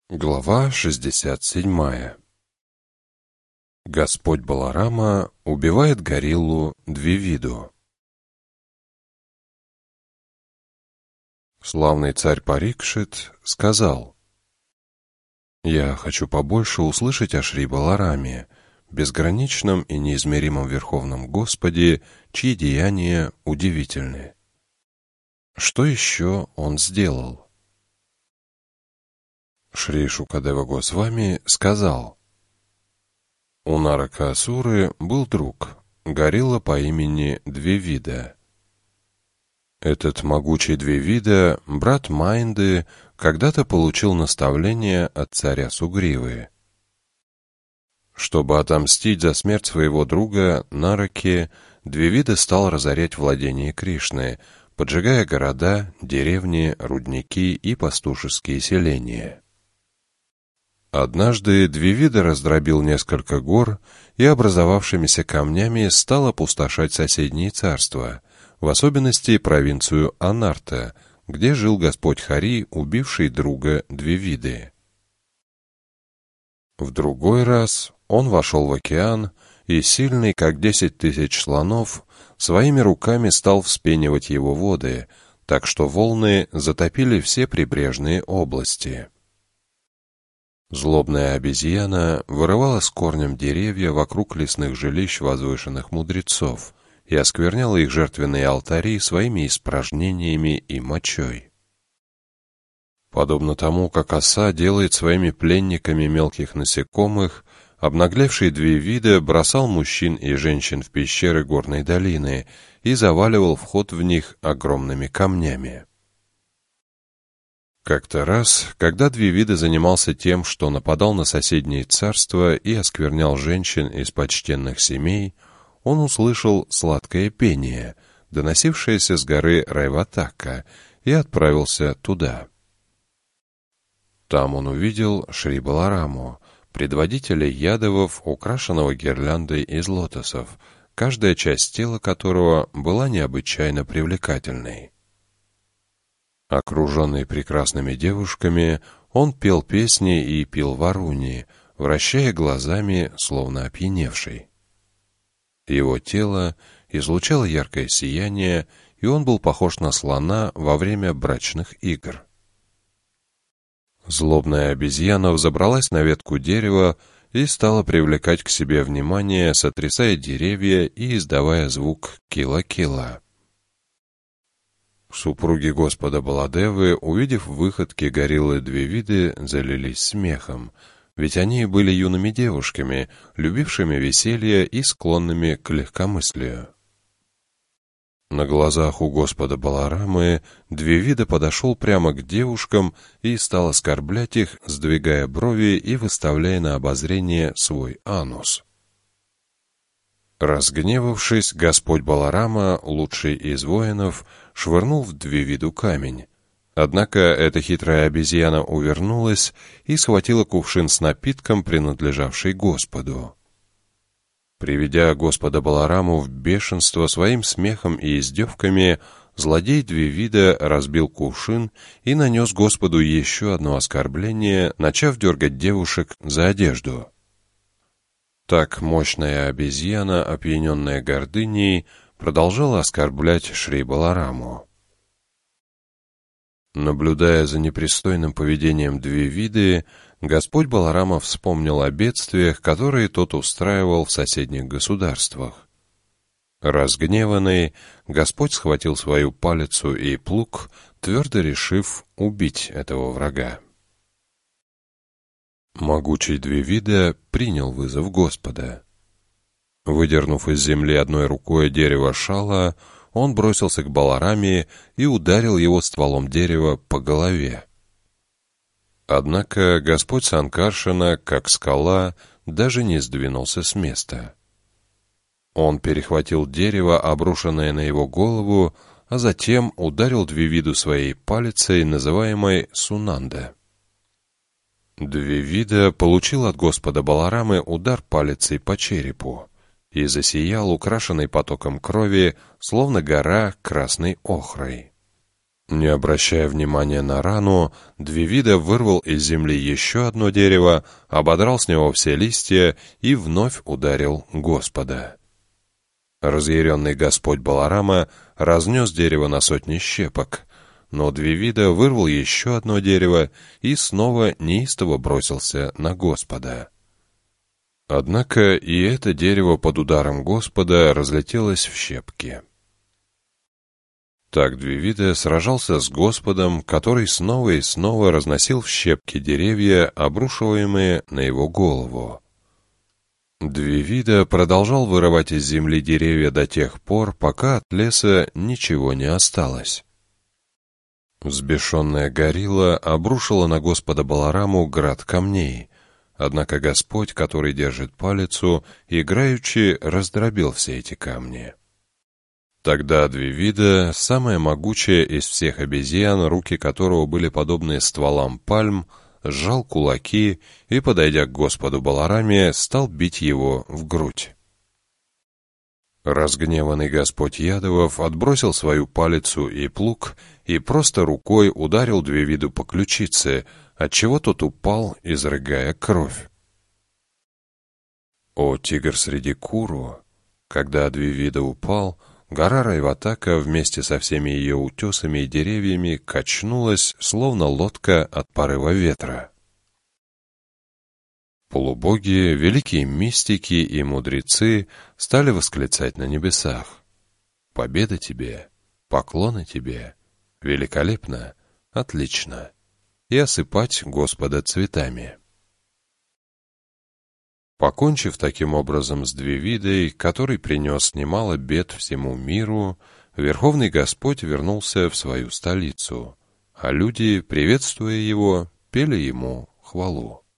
Глава 67. Господь Баларама убивает гориллу Двивиду. Славный царь Парикшит сказал: «Я хочу побольше услышать о Шри Балараме, безграничном и неизмеримом Верховном Господе, чьи деяния удивительны. Что еще он сделал?» Шри Шукадева Госвами сказал: у Наракасуры был друг, горилла по имени Двивида. Этот могучий Двивида, брат Майнды, когда-то получил наставление от царя Сугривы. Чтобы отомстить за смерть своего друга Нараки, Двивида стал разорять владения Кришны, поджигая города, деревни, рудники и пастушеские селения. Однажды Двивида раздробил несколько гор и образовавшимися камнями стал опустошать соседние царства, в особенности провинцию Анарта, где жил Господь Хари, убивший друга Двивиды. В другой раз он вошел в океан и, сильный, как 10 тысяч слонов, своими руками стал вспенивать его воды, так что волны затопили все прибрежные области. Злобная обезьяна вырывала с корнем деревья вокруг лесных жилищ возвышенных мудрецов и оскверняла их жертвенные алтари своими испражнениями и мочой. Подобно тому, как оса делает своими пленниками мелких насекомых, обнаглевший Двивида бросал мужчин и женщин в пещеры горной долины и заваливал вход в них огромными камнями. Как-то раз, когда Двивида занимался тем, что нападал на соседние царства и осквернял женщин из почтенных семей, он услышал сладкое пение, доносившееся с горы Райватака, и отправился туда. Там он увидел Шри Балараму, предводителя ядовов, украшенного гирляндой из лотосов, каждая часть тела которого была необычайно привлекательной. Окруженный прекрасными девушками, он пел песни и пил варуни, вращая глазами, словно опьяневший. Его тело излучало яркое сияние, и он был похож на слона во время брачных игр. Злобная обезьяна взобралась на ветку дерева и стала привлекать к себе внимание, сотрясая деревья и издавая звук кила-кила. Супруги Господа Баладевы, увидев выходки гориллы Двивиды, залились смехом, ведь они были юными девушками, любившими веселье и склонными к легкомыслию. На глазах у Господа Баларамы Двивида подошел прямо к девушкам и стал оскорблять их, сдвигая брови и выставляя на обозрение свой анус. Разгневавшись, Господь Баларама, лучший из воинов, швырнул в Двивиду камень. Однако эта хитрая обезьяна увернулась и схватила кувшин с напитком, принадлежавший Господу. Приведя Господа Балараму в бешенство своим смехом и издевками, злодей Двивида разбил кувшин и нанес Господу еще одно оскорбление, начав дергать девушек за одежду. Так мощная обезьяна, опьяненная гордыней, продолжала оскорблять Шри Балараму. Наблюдая за непристойным поведением Двивиды, Господь Баларама вспомнил о бедствиях, которые тот устраивал в соседних государствах. Разгневанный, Господь схватил свою палицу и плуг, твердо решив убить этого врага. Могучий Двивида принял вызов Господа. Выдернув из земли одной рукой дерево шала, он бросился к Балараме и ударил его стволом дерева по голове. Однако Господь Санкаршана, как скала, даже не сдвинулся с места. Он перехватил дерево, обрушенное на его голову, а затем ударил Двивиду своей палицей, называемой Сунанда. Двивида получил от Господа Баларамы удар палицей по черепу и засиял, украшенный потоком крови, словно гора красной охрой. Не обращая внимания на рану, Двивида вырвал из земли еще одно дерево, ободрал с него все листья и вновь ударил Господа. Разъяренный Господь Баларама разнес дерево на сотни щепок, но Двивида вырвал еще одно дерево и снова неистово бросился на Господа. Однако и это дерево под ударом Господа разлетелось в щепки. Так Двивида сражался с Господом, который снова и снова разносил в щепки деревья, обрушиваемые на его голову. Двивида продолжал вырывать из земли деревья до тех пор, пока от леса ничего не осталось. Взбешенная горилла обрушила на Господа Балараму град камней, однако Господь, который держит палицу, играючи раздробил все эти камни. Тогда Двивида, самая могучая из всех обезьян, руки которого были подобны стволам пальм, сжал кулаки и, подойдя к Господу Балараме, стал бить его в грудь. Разгневанный Господь Ядовов отбросил свою палицу и плуг и просто рукой ударил Двивиду по ключице, отчего тот упал, изрыгая кровь. О, тигр среди куру! Когда Двивида упал, гора Райватака вместе со всеми ее утесами и деревьями качнулась, словно лодка от порыва ветра. Полубоги, великие мистики и мудрецы стали восклицать на небесах: «Победа тебе! Поклоны тебе! Великолепно! Отлично!» и осыпать Господа цветами. Покончив таким образом с Двивидой, который принес немало бед всему миру, Верховный Господь вернулся в свою столицу, а люди, приветствуя его, пели ему хвалу.